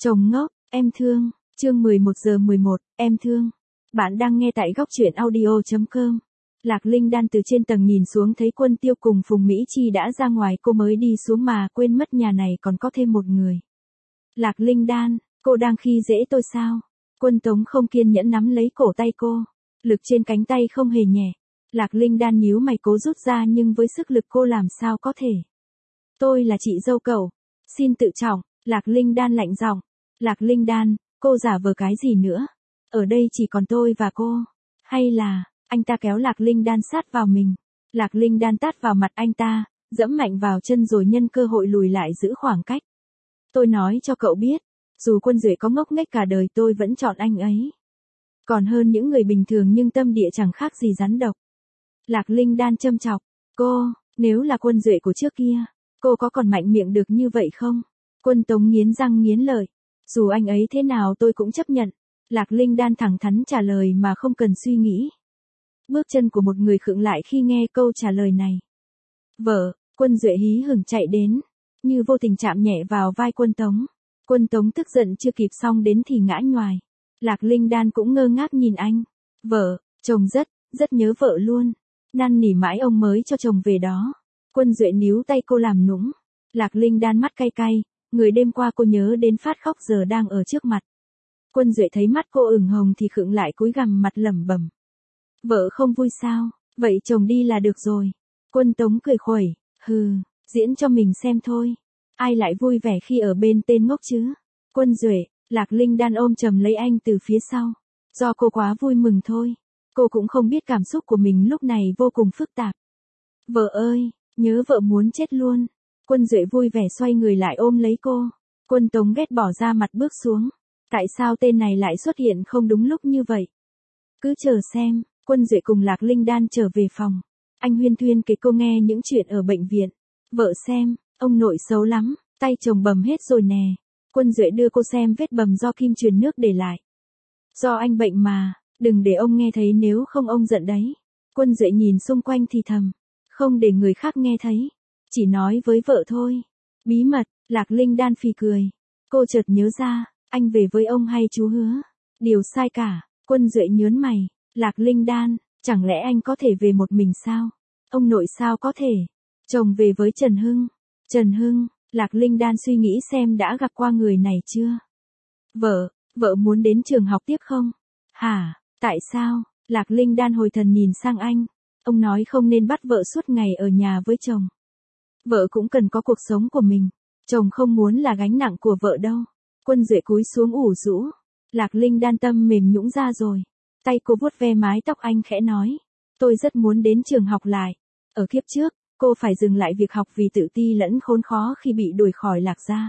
Chồng ngốc, em thương, chương 11:11, em thương. Bạn đang nghe tại góc truyện audio.com. Lạc Linh Đan từ trên tầng nhìn xuống thấy Quân Tiêu cùng Phùng Mỹ Chi đã ra ngoài, cô mới đi xuống mà quên mất nhà này còn có thêm một người. Lạc Linh Đan, cô đang khi dễ tôi sao? Quân Tống không kiên nhẫn nắm lấy cổ tay cô. Lực trên cánh tay không hề nhẹ. Lạc Linh Đan nhíu mày cố rút ra nhưng với sức lực cô làm sao có thể. Tôi là chị dâu cậu. Xin tự trọng, Lạc Linh Đan lạnh giọng. Lạc Linh Đan, cô giả vờ cái gì nữa? Ở đây chỉ còn tôi và cô. Hay là, anh ta kéo Lạc Linh Đan sát vào mình. Lạc Linh Đan tát vào mặt anh ta, dẫm mạnh vào chân rồi nhân cơ hội lùi lại giữ khoảng cách. Tôi nói cho cậu biết, dù Quân Duệ có ngốc nghếch cả đời tôi vẫn chọn anh ấy. Còn hơn những người bình thường nhưng tâm địa chẳng khác gì rắn độc. Lạc Linh Đan châm chọc. Cô, nếu là Quân Duệ của trước kia, cô có còn mạnh miệng được như vậy không? Quân Tống nghiến răng nghiến lợi. Dù anh ấy thế nào tôi cũng chấp nhận. Lạc Linh Đan thẳng thắn trả lời mà không cần suy nghĩ. Bước chân của một người khựng lại khi nghe câu trả lời này. Vợ, Quân Duệ hí hửng chạy đến, như vô tình chạm nhẹ vào vai Quân Tống. Quân Tống tức giận chưa kịp xong đến thì ngã nhoài. Lạc Linh Đan cũng ngơ ngác nhìn anh. Vợ, chồng rất nhớ vợ luôn. Năn nỉ mãi ông mới cho chồng về đó. Quân Duệ níu tay cô làm nũng. Lạc Linh Đan mắt cay cay, người đêm qua cô nhớ đến phát khóc giờ đang ở trước mặt. Quân Duệ thấy mắt cô ửng hồng thì khựng lại cúi gằm mặt lẩm bẩm. Vợ không vui sao, vậy chồng đi là được rồi. Quân Tống cười khuẩy, hừ, diễn cho mình xem thôi. Ai lại vui vẻ khi ở bên tên ngốc chứ? Quân Duệ, Lạc Linh Đan ôm chầm lấy anh từ phía sau. Do cô quá vui mừng thôi. Cô cũng không biết cảm xúc của mình lúc này vô cùng phức tạp. Vợ ơi, nhớ vợ muốn chết luôn. Quân Duệ vui vẻ xoay người lại ôm lấy cô. Quân Tống ghét bỏ ra mặt bước xuống. Tại sao tên này lại xuất hiện không đúng lúc như vậy? Cứ chờ xem. Quân Duệ cùng Lạc Linh Đan trở về phòng. Anh huyên thuyên kể cô nghe những chuyện ở bệnh viện. Vợ xem, ông nội xấu lắm, tay chồng bầm hết rồi nè. Quân Duệ đưa cô xem vết bầm do kim truyền nước để lại. Do anh bệnh mà, đừng để ông nghe thấy nếu không ông giận đấy. Quân Duệ nhìn xung quanh thì thầm. Không để người khác nghe thấy. Chỉ nói với vợ thôi. Bí mật, Lạc Linh Đan phì cười. Cô chợt nhớ ra, anh về với ông hay chú Hứa? Điều sai cả. Quân Duệ nhớn mày. Lạc Linh Đan, chẳng lẽ anh có thể về một mình sao? Ông nội sao có thể? Chồng về với Trần Hưng. Trần Hưng, Lạc Linh Đan suy nghĩ xem đã gặp qua người này chưa? Vợ muốn đến trường học tiếp không? Hả, tại sao? Lạc Linh Đan hồi thần nhìn sang anh. Ông nói không nên bắt vợ suốt ngày ở nhà với chồng. Vợ cũng cần có cuộc sống của mình. Chồng không muốn là gánh nặng của vợ đâu. Quân Duệ cúi xuống ủ rũ. Lạc Linh Đan tâm mềm nhũn ra rồi. Tay cô vuốt ve mái tóc anh khẽ nói. Tôi rất muốn đến trường học lại. Ở kiếp trước, cô phải dừng lại việc học vì tự ti lẫn khốn khó khi bị đuổi khỏi Lạc gia.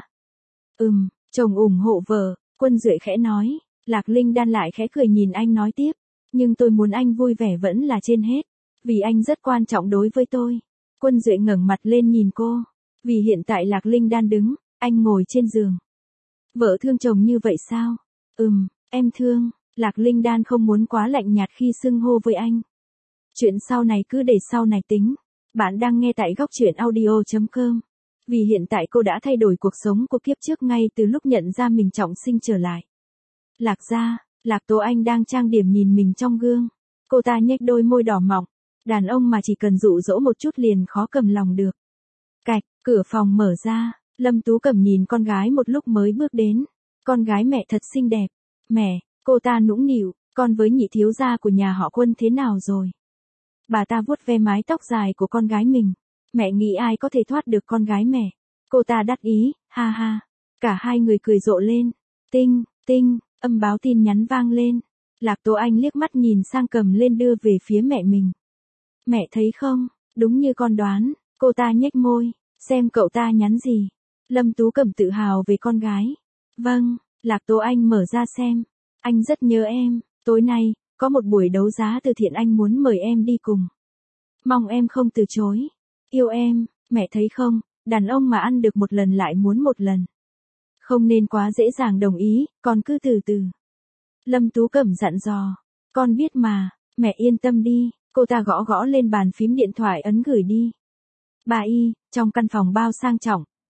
Chồng ủng hộ vợ, Quân Duệ khẽ nói. Lạc Linh Đan lại khẽ cười nhìn anh nói tiếp. Nhưng tôi muốn anh vui vẻ vẫn là trên hết. Vì anh rất quan trọng đối với tôi. Quân Duệ ngẩng mặt lên nhìn cô. Vì hiện tại Lạc Linh Đan đứng, anh ngồi trên giường. Vợ thương chồng như vậy sao? Em thương. Lạc Linh Đan không muốn quá lạnh nhạt khi xưng hô với anh. Chuyện sau này cứ để sau này tính. Bạn đang nghe tại góc truyện audio.com. Vì hiện tại cô đã thay đổi cuộc sống của kiếp trước ngay từ lúc nhận ra mình trọng sinh trở lại. Lạc gia, Lạc Tố Anh đang trang điểm nhìn mình trong gương. Cô ta nhếch đôi môi đỏ mọng. Đàn ông mà chỉ cần dụ dỗ một chút liền khó cầm lòng được. Cạch, cửa phòng mở ra. Lâm Tú Cẩm nhìn con gái một lúc mới bước đến. Con gái mẹ thật xinh đẹp. Mẹ. Cô ta nũng nịu, con với nhị thiếu gia của nhà họ Quân thế nào rồi? Bà ta vuốt ve mái tóc dài của con gái mình. Mẹ nghĩ ai có thể thoát được con gái mẹ? Cô ta đắc ý, ha ha. Cả hai người cười rộ lên. Tinh, âm báo tin nhắn vang lên. Lạc Tố Anh liếc mắt nhìn sang cầm lên đưa về phía mẹ mình. Mẹ thấy không, đúng như con đoán, cô ta nhếch môi, xem cậu ta nhắn gì. Lâm Tú Cẩm tự hào về con gái. Vâng, Lạc Tố Anh mở ra xem. Anh rất nhớ em, tối nay, có một buổi đấu giá từ thiện anh muốn mời em đi cùng. Mong em không từ chối. Yêu em, mẹ thấy không, đàn ông mà ăn được một lần lại muốn một lần. Không nên quá dễ dàng đồng ý, con cứ từ từ. Lâm Tú Cẩm dặn dò. Con biết mà, mẹ yên tâm đi, cô ta gõ gõ lên bàn phím điện thoại ấn gửi đi. Bà Y, trong căn phòng bao sang trọng,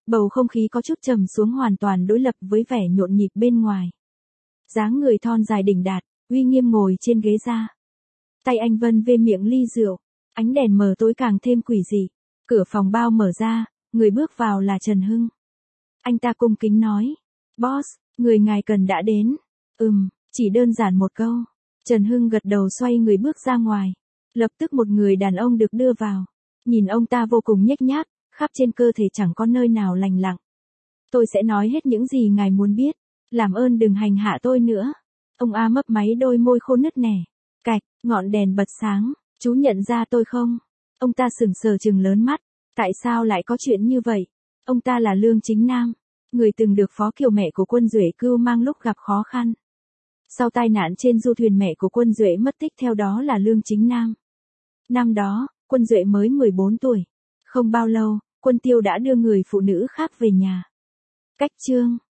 Bầu không khí có chút trầm xuống hoàn toàn đối lập với vẻ nhộn nhịp bên ngoài. Dáng người thon dài đỉnh đạt, uy nghiêm ngồi trên ghế da. Tay anh vân về miệng ly rượu, ánh đèn mờ tối càng thêm quỷ dị. Cửa phòng bao mở ra, người bước vào là Trần Hưng. Anh ta cung kính nói, boss, người ngài cần đã đến. Chỉ đơn giản một câu. Trần Hưng gật đầu xoay người bước ra ngoài. Lập tức một người đàn ông được đưa vào. Nhìn ông ta vô cùng nhếch nhác, khắp trên cơ thể chẳng có nơi nào lành lặng. Tôi sẽ nói hết những gì ngài muốn biết. Làm ơn đừng hành hạ tôi nữa. Ông A mấp máy đôi môi khô nứt nẻ. Cạch, ngọn đèn bật sáng. Chú nhận ra tôi không? Ông ta sững sờ trừng lớn mắt. Tại sao lại có chuyện như vậy? Ông ta là Lương Chính Nam, người từng được Phó Kiều mẹ của Quân Duệ cưu mang lúc gặp khó khăn. Sau tai nạn trên du thuyền mẹ của Quân Duệ mất tích theo đó là Lương Chính Nam. Năm đó, Quân Duệ mới 14 tuổi. Không bao lâu, Quân Tiêu đã đưa người phụ nữ khác về nhà. Cách chương